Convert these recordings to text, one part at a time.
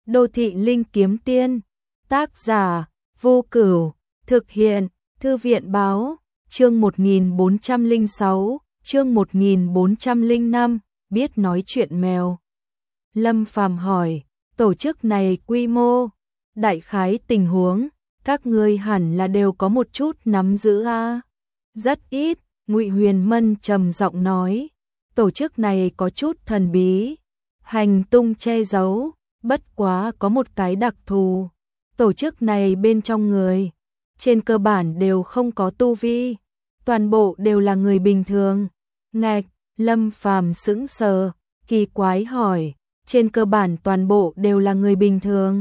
Đô thị linh kiếm tiên, tác giả, Vô Cửu, thực hiện, Thư viện báo, chương 1406, chương 1405, biết nói chuyện mèo. Lâm Phàm hỏi, tổ chức này quy mô, đại khái tình huống, các ngươi hẳn là đều có một chút nắm giữ a. Rất ít, Ngụy Huyền Mân trầm giọng nói, tổ chức này có chút thần bí, hành tung che giấu, bất quá có một cái đặc thù, tổ chức này bên trong người, trên cơ bản đều không có tu vi, toàn bộ đều là người bình thường. Ngạch, Lâm Phàm sững sờ, kỳ quái hỏi, trên cơ bản toàn bộ đều là người bình thường.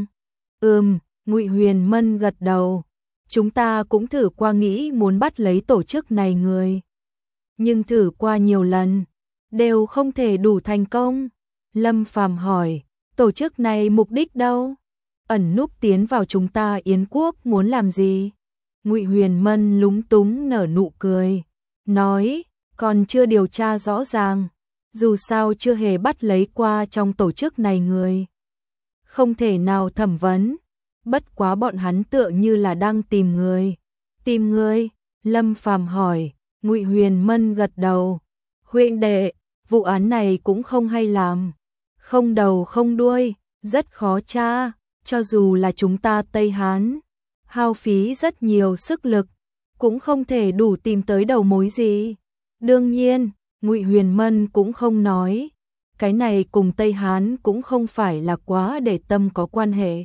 Ngụy Huyền Mân gật đầu, chúng ta cũng thử qua nghĩ muốn bắt lấy tổ chức này người, nhưng thử qua nhiều lần, đều không thể đủ thành công. Lâm Phàm hỏi, tổ chức này mục đích đâu? Ẩn núp tiến vào chúng ta Yến quốc muốn làm gì? Ngụy Huyền Mân lúng túng nở nụ cười, nói, còn chưa điều tra rõ ràng, dù sao chưa hề bắt lấy qua trong tổ chức này người, không thể nào thẩm vấn, bất quá bọn hắn tựa như là đang tìm người. Tìm người? Lâm Phàm hỏi. Ngụy Huyền Mân gật đầu, huynh đệ, vụ án này cũng không hay làm, không đầu không đuôi, rất khó tra, cho dù là chúng ta Tây Hán, hao phí rất nhiều sức lực, cũng không thể đủ tìm tới đầu mối gì. Đương nhiên, Ngụy Huyền Mân cũng không nói, cái này cùng Tây Hán cũng không phải là quá để tâm có quan hệ.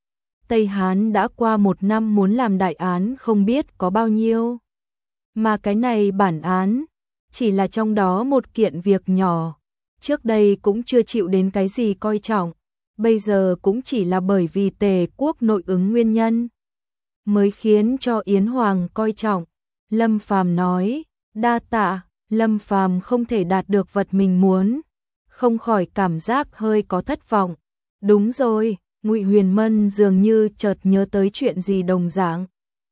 Tây Hán đã qua 1 năm muốn làm đại án không biết có bao nhiêu, mà cái này bản án chỉ là trong đó một kiện việc nhỏ, trước đây cũng chưa chịu đến cái gì coi trọng, bây giờ cũng chỉ là bởi vì Tề quốc nội ứng nguyên nhân mới khiến cho Yến Hoàng coi trọng. Lâm Phàm nói, đa tạ. Lâm Phàm không thể đạt được vật mình muốn, không khỏi cảm giác hơi có thất vọng. Đúng rồi, Ngụy Huyền Mân dường như chợt nhớ tới chuyện gì đồng dạng,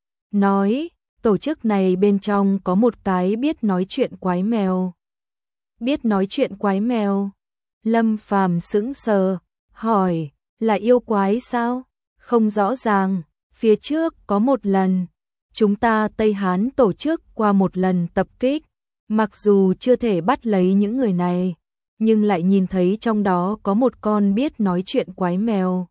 nói, tổ chức này bên trong có một cái biết nói chuyện quái mèo. Biết nói chuyện quái mèo? Lâm Phàm sững sờ, hỏi, là yêu quái sao? Không rõ ràng, phía trước có một lần, chúng ta Tây Hán tổ chức qua một lần tập kích, mặc dù chưa thể bắt lấy những người này, nhưng lại nhìn thấy trong đó có một con biết nói chuyện quái mèo.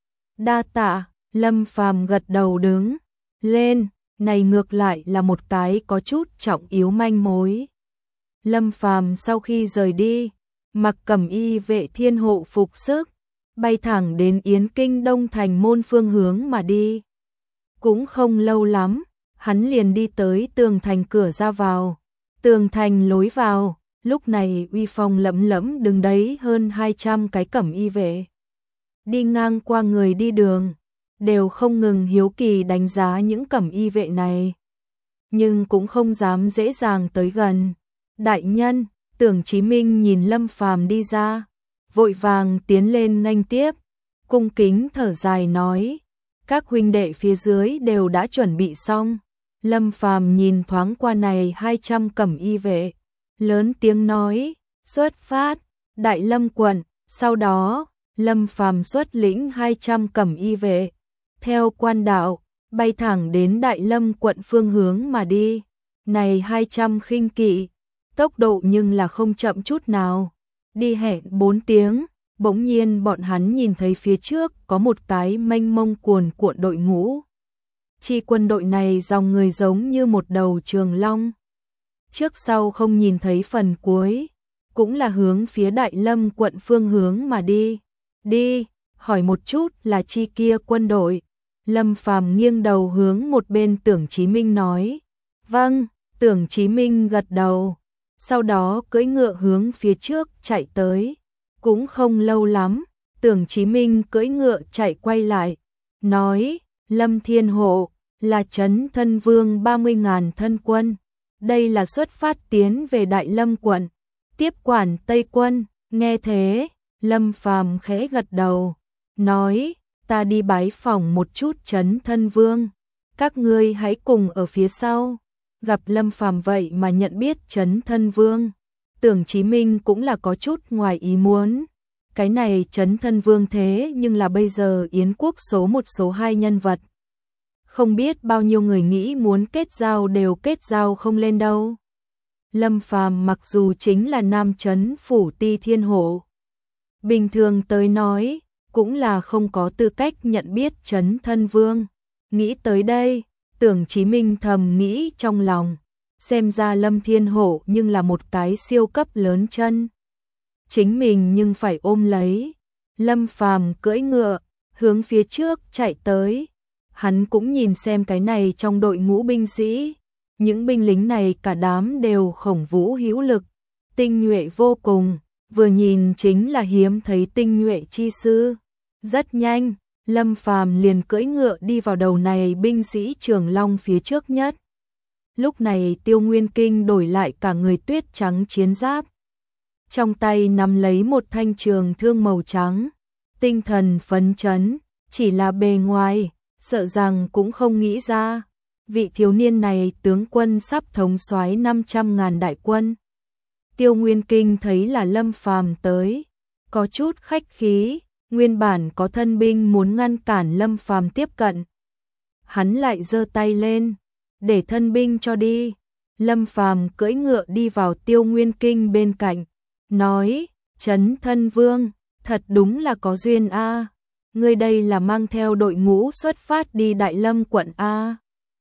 Đa tạ. Lâm Phàm gật đầu đứng lên, này ngược lại là một cái có chút trọng yếu manh mối. Lâm Phàm sau khi rời đi, mặc cẩm y vệ thiên hộ phục sức, bay thẳng đến Yến Kinh Đông Thành môn phương hướng mà đi. Cũng không lâu lắm, hắn liền đi tới tường thành cửa ra vào. Tường thành lối vào, lúc này uy phong lẫm lẫm đứng đấy hơn 200 cái cẩm y vệ. Đi ngang qua người đi đường, đều không ngừng hiếu kỳ đánh giá những cẩm y vệ này, nhưng cũng không dám dễ dàng tới gần. Đại nhân, Tưởng Chí Minh nhìn Lâm Phàm đi ra, vội vàng tiến lên nghênh tiếp, cung kính thở dài nói, các huynh đệ phía dưới đều đã chuẩn bị xong. Lâm Phàm nhìn thoáng qua này 200 cẩm y vệ, lớn tiếng nói, xuất phát. Đại Lâm quận. Sau đó, Lâm Phàm xuất lĩnh 200 cẩm y vệ, theo quan đạo, bay thẳng đến Đại Lâm quận phương hướng mà đi. Này 200 khinh kỵ, tốc độ nhưng là không chậm chút nào. Đi hẹn 4 tiếng, bỗng nhiên bọn hắn nhìn thấy phía trước có một cái mênh mông cuồn cuộn đội ngũ. Chi quân đội này dòng người giống như một đầu trường long, trước sau không nhìn thấy phần cuối, cũng là hướng phía Đại Lâm quận phương hướng mà đi. Đi, hỏi một chút là chi kia quân đội. Lâm Phàm nghiêng đầu hướng một bên Tưởng Chí Minh nói. Vâng. Tưởng Chí Minh gật đầu, sau đó cưỡi ngựa hướng phía trước chạy tới. Cũng không lâu lắm, Tưởng Chí Minh cưỡi ngựa chạy quay lại, nói, Lâm Thiên Hộ, là Trấn Thân Vương 30.000 thân quân, đây là xuất phát tiến về Đại Lâm quận, tiếp quản Tây quân. Nghe thế, Lâm Phàm khẽ gật đầu, nói, ta đi bái phỏng một chút Trấn Thân Vương, các ngươi hãy cùng ở phía sau. Gặp Lâm Phàm vậy mà nhận biết Trấn Thân Vương, Tưởng Chí Minh cũng là có chút ngoài ý muốn. Cái này Trấn Thân Vương thế nhưng là bây giờ Yến quốc số 1 số 2 nhân vật. Không biết bao nhiêu người nghĩ muốn kết giao đều kết giao không lên đâu. Lâm Phàm mặc dù chính là nam trấn phủ Ti Thiên Hộ, bình thường tới nói, cũng là không có tư cách nhận biết Trấn Thân Vương. Nghĩ tới đây, Tưởng Chí Minh thầm nghĩ trong lòng, xem ra Lâm Thiên Hộ nhưng là một cái siêu cấp lớn chân. Chính mình nhưng phải ôm lấy. Lâm Phàm cưỡi ngựa, hướng phía trước chạy tới. Hắn cũng nhìn xem cái này trong đội ngũ binh sĩ. Những binh lính này cả đám đều khổng vũ hữu lực, tinh nhuệ vô cùng, vừa nhìn chính là hiếm thấy tinh nhuệ chi sư. Rất nhanh, Lâm Phàm liền cưỡi ngựa đi vào đầu này binh sĩ Trường Long phía trước nhất. Lúc này Tiêu Nguyên Kinh đổi lại cả người tuyết trắng chiến giáp. Trong tay nắm lấy một thanh trường thương màu trắng, tinh thần phấn chấn, chỉ là bề ngoài, sợ rằng cũng không nghĩ ra. Vị thiếu niên này tướng quân sắp thống soái 500.000 đại quân. Tiêu Nguyên Kinh thấy là Lâm Phàm tới, có chút khách khí, nguyên bản có thân binh muốn ngăn cản Lâm Phàm tiếp cận. Hắn lại giơ tay lên, để thân binh cho đi. Lâm Phàm cưỡi ngựa đi vào Tiêu Nguyên Kinh bên cạnh, nói: Trấn Thân Vương, thật đúng là có duyên a. Ngươi đây là mang theo đội ngũ xuất phát đi Đại Lâm quận a?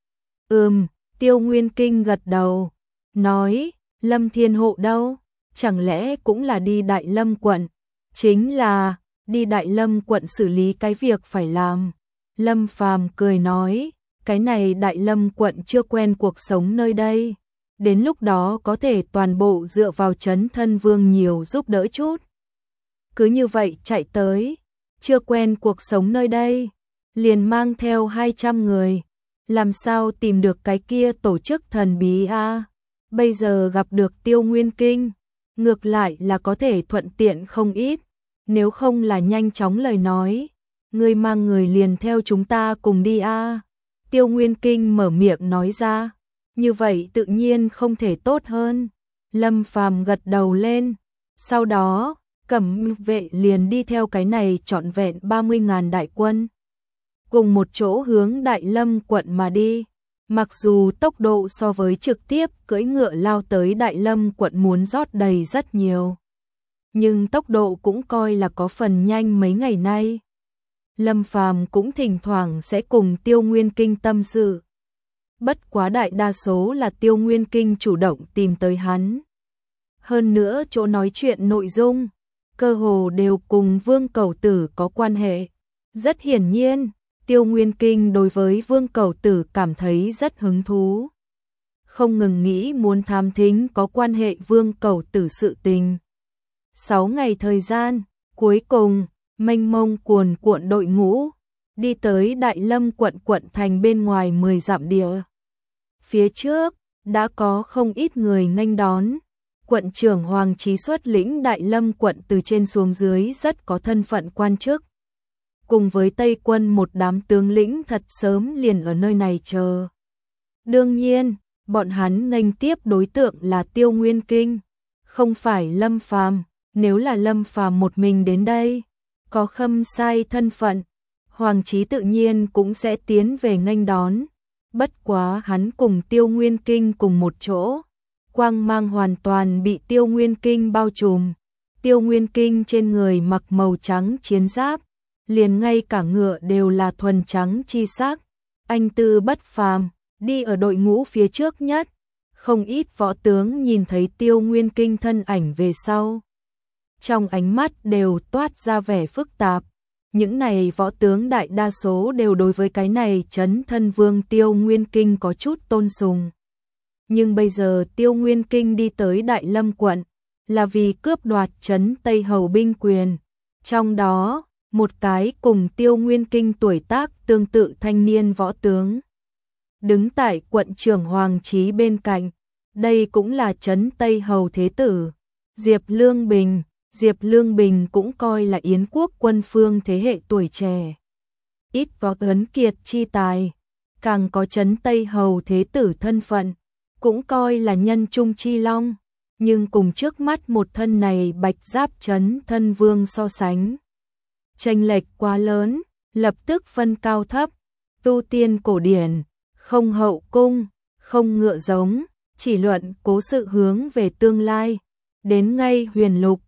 Tiêu Nguyên Kinh gật đầu, nói: Lâm Thiên Hộ đâu? Chẳng lẽ cũng là đi Đại Lâm quận? Chính là đi Đại Lâm quận xử lý cái việc phải làm. Lâm Phàm cười nói: cái này Đại Lâm quận chưa quen cuộc sống nơi đây, đến lúc đó có thể toàn bộ dựa vào Trấn Thân Vương nhiều giúp đỡ chút. Cứ như vậy chạy tới, chưa quen cuộc sống nơi đây, liền mang theo 200 người, làm sao tìm được cái kia tổ chức thần bí a? Bây giờ gặp được Tiêu Nguyên Kinh, ngược lại là có thể thuận tiện không ít, nếu không là nhanh chóng lời nói, ngươi mang người liền theo chúng ta cùng đi a. Tiêu Nguyên Kinh mở miệng nói ra, như vậy tự nhiên không thể tốt hơn. Lâm Phàm gật đầu lên, sau đó Cẩm vệ liền đi theo cái này trọn vẹn 30.000 đại quân, cùng một chỗ hướng Đại Lâm quận mà đi. Mặc dù tốc độ so với trực tiếp cưỡi ngựa lao tới Đại Lâm quận muốn rót đầy rất nhiều, nhưng tốc độ cũng coi là có phần nhanh mấy ngày nay. Lâm Phàm cũng thỉnh thoảng sẽ cùng Tiêu Nguyên Kinh tâm sự. Bất quá đại đa số là Tiêu Nguyên Kinh chủ động tìm tới hắn. Hơn nữa chỗ nói chuyện nội dung, cơ hồ đều cùng Vương Cẩu Tử có quan hệ. Rất hiển nhiên, Tiêu Nguyên Kinh đối với Vương Cẩu Tử cảm thấy rất hứng thú. Không ngừng nghĩ muốn thám thính có quan hệ Vương Cẩu Tử sự tình. 6 ngày thời gian, cuối cùng, mênh mông cuồn cuộn đội ngũ, đi tới Đại Lâm quận thành bên ngoài 10 dặm địa. Phía trước, đã có không ít người nghênh đón. Quận trưởng Hoàng Chí xuất lĩnh Đại Lâm quận từ trên xuống dưới rất có thân phận quan chức. Cùng với Tây quân một đám tướng lĩnh thật sớm liền ở nơi này chờ. Đương nhiên, bọn hắn nghênh tiếp đối tượng là Tiêu Nguyên Kinh, không phải Lâm Phàm. Nếu là Lâm Phàm một mình đến đây, có Khâm Sai thân phận, Hoàng Chí tự nhiên cũng sẽ tiến về nghênh đón. Bất quá hắn cùng Tiêu Nguyên Kinh cùng một chỗ, quang mang hoàn toàn bị Tiêu Nguyên Kinh bao trùm. Tiêu Nguyên Kinh trên người mặc màu trắng chiến giáp, liền ngay cả ngựa đều là thuần trắng chi sắc, anh tư bất phàm, đi ở đội ngũ phía trước nhất. Không ít võ tướng nhìn thấy Tiêu Nguyên Kinh thân ảnh về sau, trong ánh mắt đều toát ra vẻ phức tạp. Những này võ tướng đại đa số đều đối với cái này Trấn Thân Vương Tiêu Nguyên Kinh có chút tôn sùng. Nhưng bây giờ Tiêu Nguyên Kinh đi tới Đại Lâm quận, là vì cướp đoạt Trấn Tây Hầu binh quyền. Trong đó, một cái cùng Tiêu Nguyên Kinh tuổi tác tương tự thanh niên võ tướng, đứng tại quận trưởng Hoàng Chí bên cạnh. Đây cũng là Trấn Tây Hầu thế tử, Diệp Lương Bình. Diệp Lương Bình cũng coi là Yến quốc quân phương thế hệ tuổi trẻ, ít võ tuấn kiệt chi tài, càng có Trấn Tây Hầu thế tử thân phận, cũng coi là nhân trung chi long. nhưng cùng trước mắt một thân này bạch giáp chấn thân vương so sánh. Chênh lệch quá lớn, lập tức phân cao thấp, tu tiên cổ điển, không hậu cung, không ngựa giống, chỉ luận cố sự hướng về tương lai, đến ngay huyền lục,